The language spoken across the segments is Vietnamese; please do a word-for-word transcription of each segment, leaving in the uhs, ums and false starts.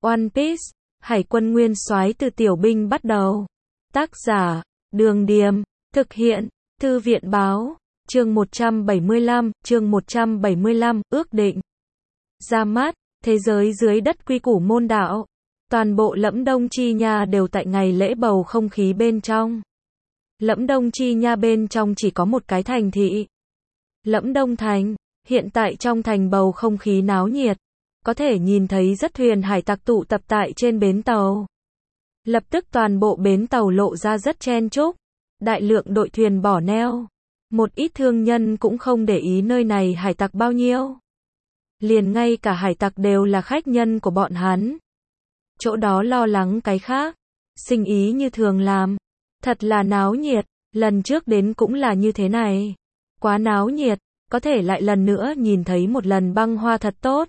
One Piece, Hải quân nguyên soái từ tiểu binh bắt đầu. Tác giả, Đường Điềm, thực hiện, Thư viện Báo, chương một trăm bảy mươi lăm, chương một trăm bảy mươi lăm, ước định. Ra mắt, thế giới dưới đất quy củ môn đạo. Toàn bộ Lẫm Đông Chi Nha đều tại ngày lễ bầu không khí bên trong. Lẫm Đông Chi Nha bên trong chỉ có một cái thành thị. Lẫm Đông Thành, hiện tại trong thành bầu không khí náo nhiệt. Có thể nhìn thấy rất thuyền hải tặc tụ tập tại trên bến tàu. Lập tức toàn bộ bến tàu lộ ra rất chen chúc. Đại lượng đội thuyền bỏ neo. Một ít thương nhân cũng không để ý nơi này hải tặc bao nhiêu. Liền ngay cả hải tặc đều là khách nhân của bọn hắn. Chỗ đó lo lắng cái khác. Sinh ý như thường làm. Thật là náo nhiệt. Lần trước đến cũng là như thế này. Quá náo nhiệt. Có thể lại lần nữa nhìn thấy một lần băng hoa thật tốt.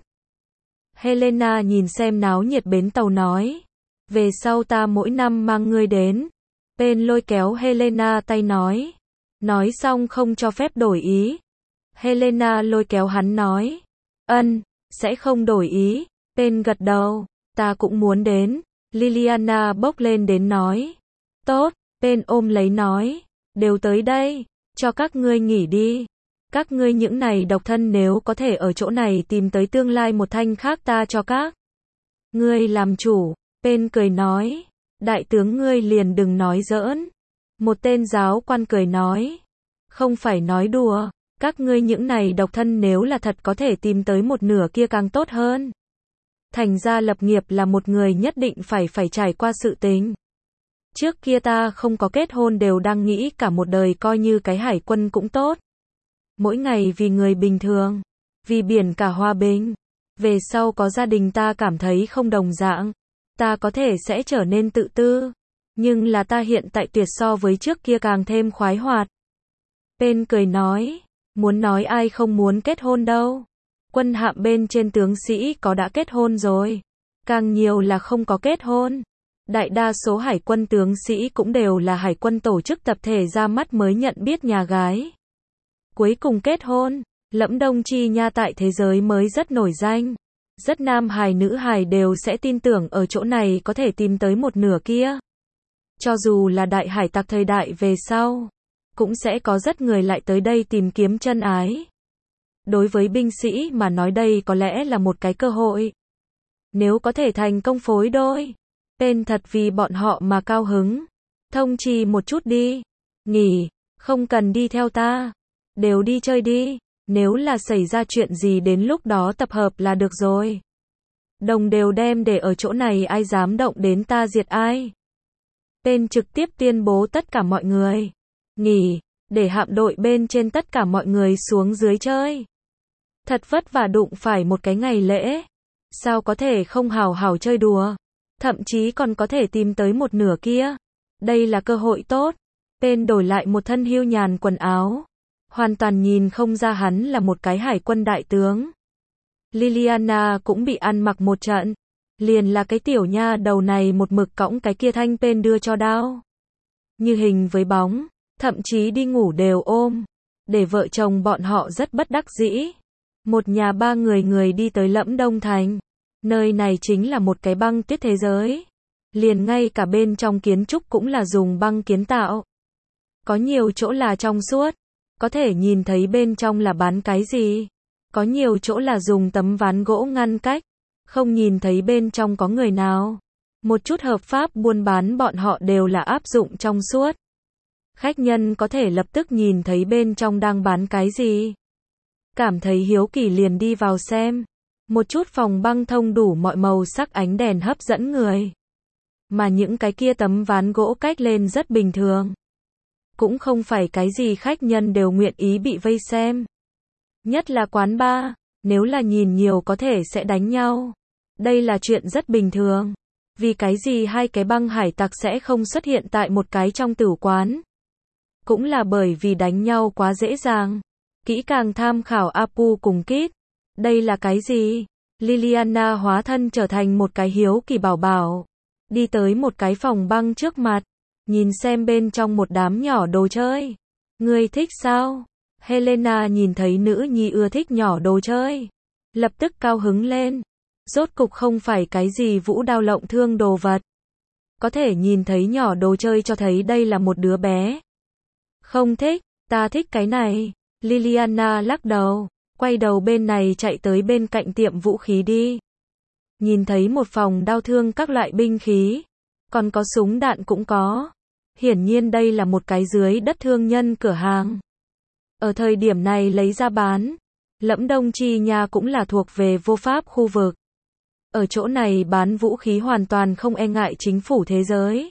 Helena nhìn xem náo nhiệt bến tàu nói. Về sau ta mỗi năm mang ngươi đến. Pen lôi kéo Helena tay nói. Nói xong không cho phép đổi ý. Helena lôi kéo hắn nói. Ân, sẽ không đổi ý. Pen gật đầu. Ta cũng muốn đến. Liliana bốc lên đến nói. Tốt, Pen ôm lấy nói. Đều tới đây. Cho các ngươi nghỉ đi. Các ngươi những này độc thân nếu có thể ở chỗ này tìm tới tương lai một thanh khác ta cho các. Ngươi làm chủ. Pen cười nói. Đại tướng ngươi liền đừng nói giỡn. Một tên giáo quan cười nói. Không phải nói đùa. Các ngươi những này độc thân nếu là thật có thể tìm tới một nửa kia càng tốt hơn. Thành ra lập nghiệp là một người nhất định phải phải trải qua sự tình. Trước kia ta không có kết hôn đều đang nghĩ cả một đời coi như cái hải quân cũng tốt. Mỗi ngày vì người bình thường. Vì biển cả hòa bình. Về sau có gia đình ta cảm thấy không đồng dạng. Ta có thể sẽ trở nên tự tư. Nhưng là ta hiện tại tuyệt so với trước kia càng thêm khoái hoạt. Pen cười nói. Muốn nói ai không muốn kết hôn đâu. Quân hạm bên trên tướng sĩ có đã kết hôn rồi. Càng nhiều là không có kết hôn. Đại đa số hải quân tướng sĩ cũng đều là hải quân tổ chức tập thể ra mắt mới nhận biết nhà gái. Cuối cùng kết hôn. Lẫm Đông Chi Nha tại thế giới mới rất nổi danh. Rất nam hài nữ hài đều sẽ tin tưởng ở chỗ này có thể tìm tới một nửa kia. Cho dù là đại hải tặc thời đại về sau, cũng sẽ có rất người lại tới đây tìm kiếm chân ái. Đối với binh sĩ mà nói đây có lẽ là một cái cơ hội. Nếu có thể thành công phối đôi, Pen thật vì bọn họ mà cao hứng. Thông trì một chút đi. Nghỉ, không cần đi theo ta. Đều đi chơi đi. Nếu là xảy ra chuyện gì đến lúc đó tập hợp là được rồi. Đồng đều đem để ở chỗ này ai dám động đến ta diệt ai. Pen trực tiếp tuyên bố tất cả mọi người. Nghỉ, để hạm đội bên trên tất cả mọi người xuống dưới chơi. Thật vất vả đụng phải một cái ngày lễ. Sao có thể không hào hào chơi đùa. Thậm chí còn có thể tìm tới một nửa kia. Đây là cơ hội tốt. Pen đổi lại một thân hưu nhàn quần áo. Hoàn toàn nhìn không ra hắn là một cái hải quân đại tướng. Liliana cũng bị ăn mặc một trận. Liền là cái tiểu nha đầu này một mực cõng cái kia thanh Pen đưa cho đao. Như hình với bóng. Thậm chí đi ngủ đều ôm. Để vợ chồng bọn họ rất bất đắc dĩ. Một nhà ba người người đi tới Lẫm Đông Thành. Nơi này chính là một cái băng tuyết thế giới. Liền ngay cả bên trong kiến trúc cũng là dùng băng kiến tạo. Có nhiều chỗ là trong suốt. Có thể nhìn thấy bên trong là bán cái gì. Có nhiều chỗ là dùng tấm ván gỗ ngăn cách. Không nhìn thấy bên trong có người nào. Một chút hợp pháp buôn bán bọn họ đều là áp dụng trong suốt. Khách nhân có thể lập tức nhìn thấy bên trong đang bán cái gì. Cảm thấy hiếu kỳ liền đi vào xem. Một chút phòng băng thông đủ mọi màu sắc ánh đèn hấp dẫn người. Mà những cái kia tấm ván gỗ cách lên rất bình thường. Cũng không phải cái gì khách nhân đều nguyện ý bị vây xem. Nhất là quán bar, nếu là nhìn nhiều có thể sẽ đánh nhau. Đây là chuyện rất bình thường. Vì cái gì hai cái băng hải tặc sẽ không xuất hiện tại một cái trong tử quán. Cũng là bởi vì đánh nhau quá dễ dàng. Kỹ càng tham khảo Apu cùng Kit. Đây là cái gì? Liliana hóa thân trở thành một cái hiếu kỳ bảo bảo. Đi tới một cái phòng băng trước mặt. Nhìn xem bên trong một đám nhỏ đồ chơi. Ngươi thích sao? Helena nhìn thấy nữ nhi ưa thích nhỏ đồ chơi. Lập tức cao hứng lên. Rốt cục không phải cái gì vũ đao lộng thương đồ vật. Có thể nhìn thấy nhỏ đồ chơi cho thấy đây là một đứa bé. Không thích, ta thích cái này. Liliana lắc đầu, quay đầu bên này chạy tới bên cạnh tiệm vũ khí đi. Nhìn thấy một phòng đao thương các loại binh khí, còn có súng đạn cũng có. Hiển nhiên đây là một cái dưới đất thương nhân cửa hàng. Ở thời điểm này lấy ra bán. Lẫm Đông Chi Nha cũng là thuộc về vô pháp khu vực. Ở chỗ này bán vũ khí hoàn toàn không e ngại chính phủ thế giới.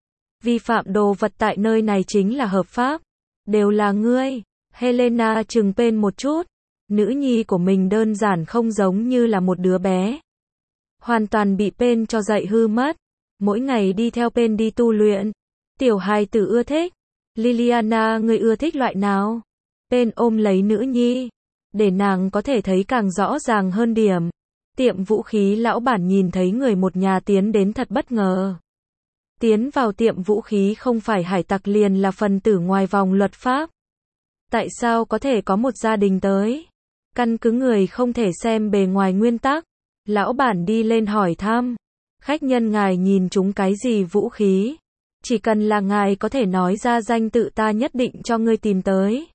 Vi phạm đồ vật tại nơi này chính là hợp pháp. Đều là ngươi. Helena trừng Pen một chút. Nữ nhi của mình đơn giản không giống như là một đứa bé. Hoàn toàn bị Pen cho dạy hư mất. Mỗi ngày đi theo Pen đi tu luyện. Tiểu hài tử ưa thích. Liliana, ngươi ưa thích loại nào? Pen ôm lấy nữ nhi. Để nàng có thể thấy càng rõ ràng hơn điểm. Tiệm vũ khí lão bản nhìn thấy người một nhà tiến đến thật bất ngờ. Tiến vào tiệm vũ khí không phải hải tặc liền là phần tử ngoài vòng luật pháp. Tại sao có thể có một gia đình tới? Căn cứ người không thể xem bề ngoài nguyên tắc. Lão bản đi lên hỏi thăm. Khách nhân ngài nhìn chúng cái gì vũ khí? Chỉ cần là ngài có thể nói ra danh tự ta nhất định cho ngươi tìm tới.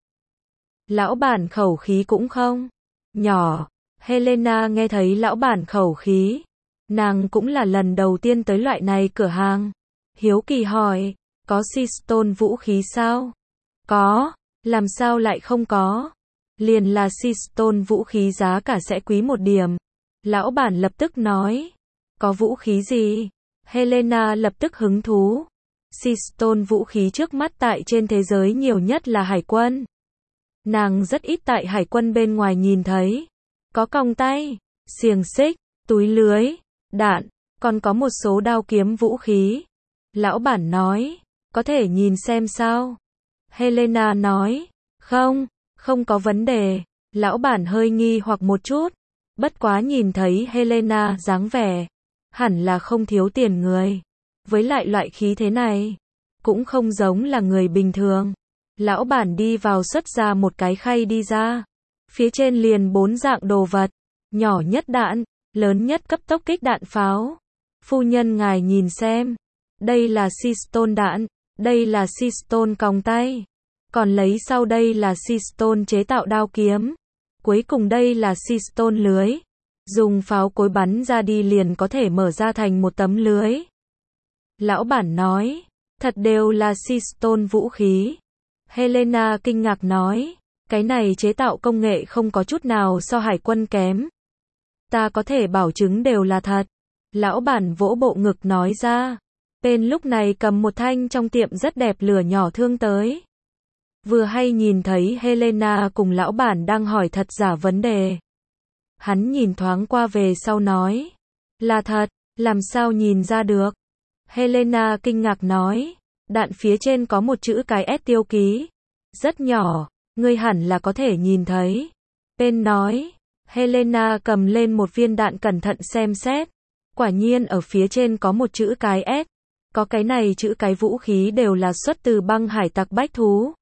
Lão bản khẩu khí cũng không nhỏ. Helena nghe thấy lão bản khẩu khí. Nàng cũng là lần đầu tiên tới loại này cửa hàng. Hiếu kỳ hỏi, có Seastone vũ khí sao? Có, làm sao lại không có? Liền là Seastone vũ khí giá cả sẽ quý một điểm. Lão bản lập tức nói, có vũ khí gì? Helena lập tức hứng thú. Seastone vũ khí trước mắt tại trên thế giới nhiều nhất là hải quân. Nàng rất ít tại hải quân bên ngoài nhìn thấy. Có còng tay, xiềng xích, túi lưới, đạn, còn có một số đao kiếm vũ khí. Lão bản nói, có thể nhìn xem sao? Helena nói, không, không có vấn đề. Lão bản hơi nghi hoặc một chút. Bất quá nhìn thấy Helena dáng vẻ, hẳn là không thiếu tiền người. Với lại loại khí thế này, cũng không giống là người bình thường. Lão bản đi vào xuất ra một cái khay đi ra. Phía trên liền bốn dạng đồ vật. Nhỏ nhất đạn, lớn nhất cấp tốc kích đạn pháo. Phu nhân ngài nhìn xem. Đây là Seastone đạn, đây là Seastone còng tay. Còn lấy sau đây là Seastone chế tạo đao kiếm. Cuối cùng đây là Seastone lưới. Dùng pháo cối bắn ra đi liền có thể mở ra thành một tấm lưới. Lão bản nói, thật đều là Seastone vũ khí. Helena kinh ngạc nói, cái này chế tạo công nghệ không có chút nào so hải quân kém. Ta có thể bảo chứng đều là thật. Lão bản vỗ bộ ngực nói ra. Pen lúc này cầm một thanh trong tiệm rất đẹp lửa nhỏ thương tới. Vừa hay nhìn thấy Helena cùng lão bản đang hỏi thật giả vấn đề. Hắn nhìn thoáng qua về sau nói. Là thật, làm sao nhìn ra được? Helena kinh ngạc nói. Đạn phía trên có một chữ cái S tiêu ký. Rất nhỏ, ngươi hẳn là có thể nhìn thấy. Pen nói. Helena cầm lên một viên đạn cẩn thận xem xét. Quả nhiên ở phía trên có một chữ cái S. Có cái này chữ cái vũ khí đều là xuất từ băng hải tặc bách thú.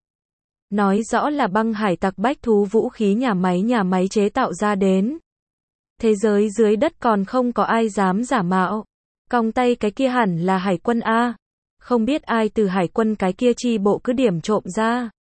Nói rõ là băng hải tặc bách thú vũ khí nhà máy nhà máy chế tạo ra đến. Thế giới dưới đất còn không có ai dám giả mạo. Còng tay cái kia hẳn là hải quân A. Không biết ai từ hải quân cái kia chi bộ cứ điểm trộm ra.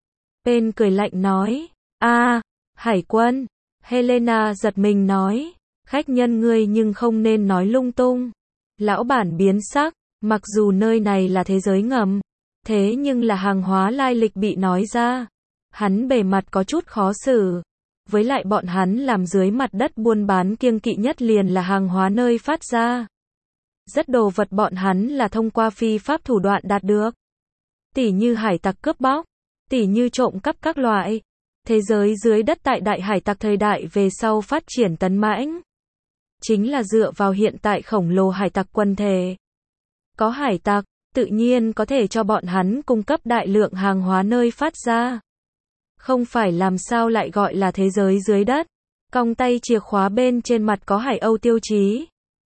Pen cười lạnh nói. A, hải quân. Helena giật mình nói. Khách nhân ngươi nhưng không nên nói lung tung. Lão bản biến sắc. Mặc dù nơi này là thế giới ngầm. Thế nhưng là hàng hóa lai lịch bị nói ra. Hắn bề mặt có chút khó xử. Với lại bọn hắn làm dưới mặt đất buôn bán kiêng kỵ nhất liền là hàng hóa nơi phát ra. Rất đồ vật bọn hắn là thông qua phi pháp thủ đoạn đạt được. Tỉ như hải tặc cướp bóc, tỉ như trộm cắp các loại. Thế giới dưới đất tại đại hải tặc thời đại về sau phát triển tấn mãnh. Chính là dựa vào hiện tại khổng lồ hải tặc quân thể. Có hải tặc, tự nhiên có thể cho bọn hắn cung cấp đại lượng hàng hóa nơi phát ra. Không phải làm sao lại gọi là thế giới dưới đất. Còng tay chìa khóa bên trên mặt có Hải Âu tiêu chí.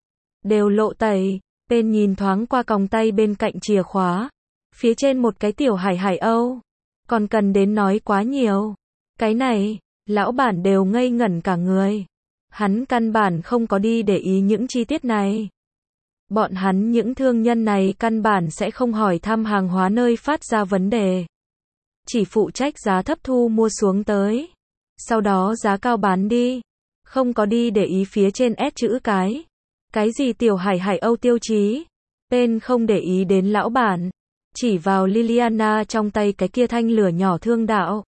Đều lộ tẩy. Pen nhìn thoáng qua còng tay bên cạnh chìa khóa. Phía trên một cái tiểu hải Hải Âu. Còn cần đến nói quá nhiều. Cái này, lão bản đều ngây ngẩn cả người. Hắn căn bản không có đi để ý những chi tiết này. Bọn hắn những thương nhân này căn bản sẽ không hỏi thăm hàng hóa nơi phát ra vấn đề. Chỉ phụ trách giá thấp thu mua xuống tới. Sau đó giá cao bán đi. Không có đi để ý phía trên S chữ cái. Cái gì tiểu hải hải Âu tiêu chí. Bên không để ý đến lão bản. Chỉ vào Liliana trong tay cái kia thanh lửa nhỏ thương đạo.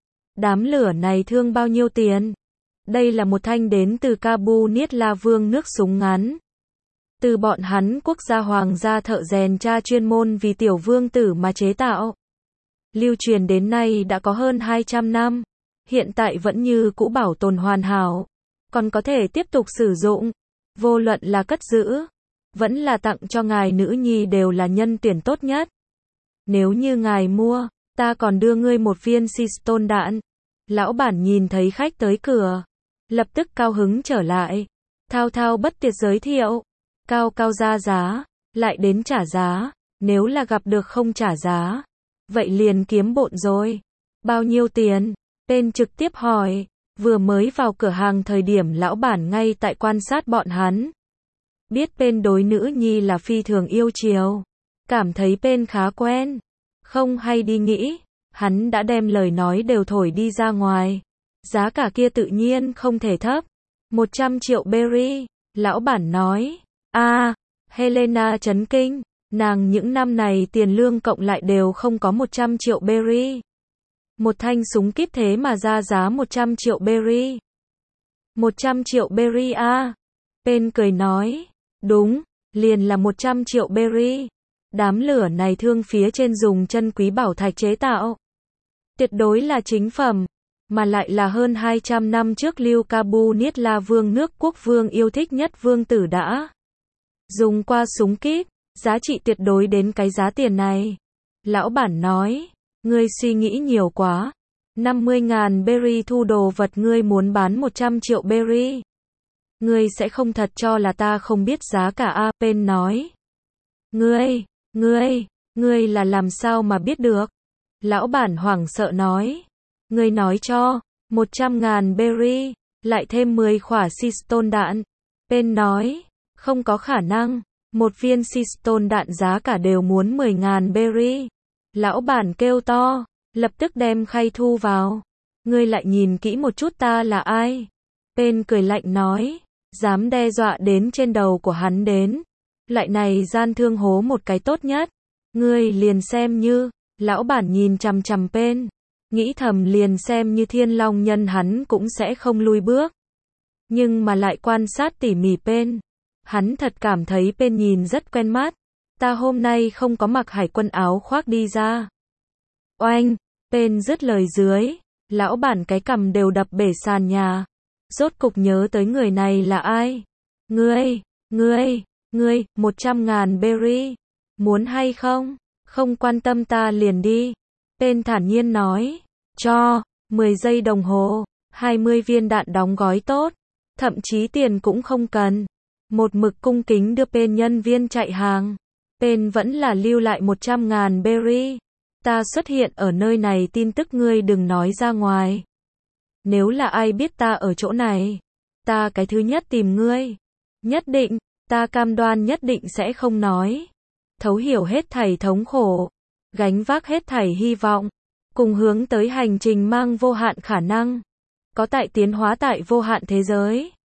Đám lửa này thương bao nhiêu tiền? Đây là một thanh đến từ Kabu Niết La Vương nước súng ngắn. Từ bọn hắn quốc gia hoàng gia thợ rèn cha chuyên môn vì tiểu vương tử mà chế tạo. Lưu truyền đến nay đã có hơn hai trăm năm. Hiện tại vẫn như cũ bảo tồn hoàn hảo. Còn có thể tiếp tục sử dụng. Vô luận là cất giữ. Vẫn là tặng cho ngài nữ nhi đều là nhân tuyển tốt nhất. Nếu như ngài mua, ta còn đưa ngươi một viên Siston đạn. Lão bản nhìn thấy khách tới cửa. Lập tức cao hứng trở lại. Thao thao bất tuyệt giới thiệu. Cao cao ra giá. Lại đến trả giá. Nếu là gặp được không trả giá. Vậy liền kiếm bộn rồi. Bao nhiêu tiền? Tên trực tiếp hỏi. Vừa mới vào cửa hàng thời điểm lão bản ngay tại quan sát bọn hắn. Biết bên đối nữ nhi là phi thường yêu chiều. Cảm thấy bên khá quen. Không hay đi nghĩ. Hắn đã đem lời nói đều thổi đi ra ngoài. Giá cả kia tự nhiên không thể thấp. một trăm triệu berry. Lão bản nói. a à, Helena chấn kinh. Nàng những năm này tiền lương cộng lại đều không có một trăm triệu berry. Một thanh súng kíp thế mà ra giá một trăm triệu berry. một trăm triệu berry a à. Bên cười nói. Đúng, liền là một trăm triệu berry. Đám lửa này thương phía trên dùng chân quý bảo thạch chế tạo. Tuyệt đối là chính phẩm. Mà lại là hơn hai trăm năm trước Lưu Kabu Niết La Vương nước quốc vương yêu thích nhất vương tử đã dùng qua súng kíp. Giá trị tuyệt đối đến cái giá tiền này. Lão bản nói. Ngươi suy nghĩ nhiều quá. năm mươi ngàn berry thu đồ vật ngươi muốn bán một trăm triệu berry. Ngươi sẽ không thật cho là ta không biết giá cả a. Pen nói. Ngươi, ngươi, ngươi là làm sao mà biết được? Lão bản hoảng sợ nói. Ngươi nói cho, một trăm ngàn berry, lại thêm mười khỏa Siston đạn. Pen nói. Không có khả năng. Một viên Siston đạn giá cả đều muốn mười ngàn berry. Lão bản kêu to, lập tức đem khay thu vào. Ngươi lại nhìn kỹ một chút ta là ai? Pen cười lạnh nói, dám đe dọa đến trên đầu của hắn đến. Lại này gian thương hố một cái tốt nhất. Ngươi liền xem như, lão bản nhìn chằm chằm Pen. Nghĩ thầm liền xem như thiên long nhân hắn cũng sẽ không lui bước. Nhưng mà lại quan sát tỉ mỉ Pen. Hắn thật cảm thấy Pen nhìn rất quen mắt. Ta hôm nay không có mặc hải quân áo khoác đi ra. Oanh, Pen dứt lời dưới. Lão bản cái cằm đều đập bể sàn nhà. Rốt cục nhớ tới người này là ai. Ngươi, ngươi, ngươi, một trăm ngàn berry. Muốn hay không? Không quan tâm ta liền đi. Pen thản nhiên nói. Cho, mười giây đồng hồ. hai mươi viên đạn đóng gói tốt. Thậm chí tiền cũng không cần. Một mực cung kính đưa Pen nhân viên chạy hàng. Pen vẫn là lưu lại một trăm ngàn berry. Ta xuất hiện ở nơi này tin tức ngươi đừng nói ra ngoài. Nếu là ai biết ta ở chỗ này, ta cái thứ nhất tìm ngươi. Nhất định, ta cam đoan nhất định sẽ không nói. Thấu hiểu hết thảy thống khổ, gánh vác hết thảy hy vọng, cùng hướng tới hành trình mang vô hạn khả năng. Có tại tiến hóa tại vô hạn thế giới.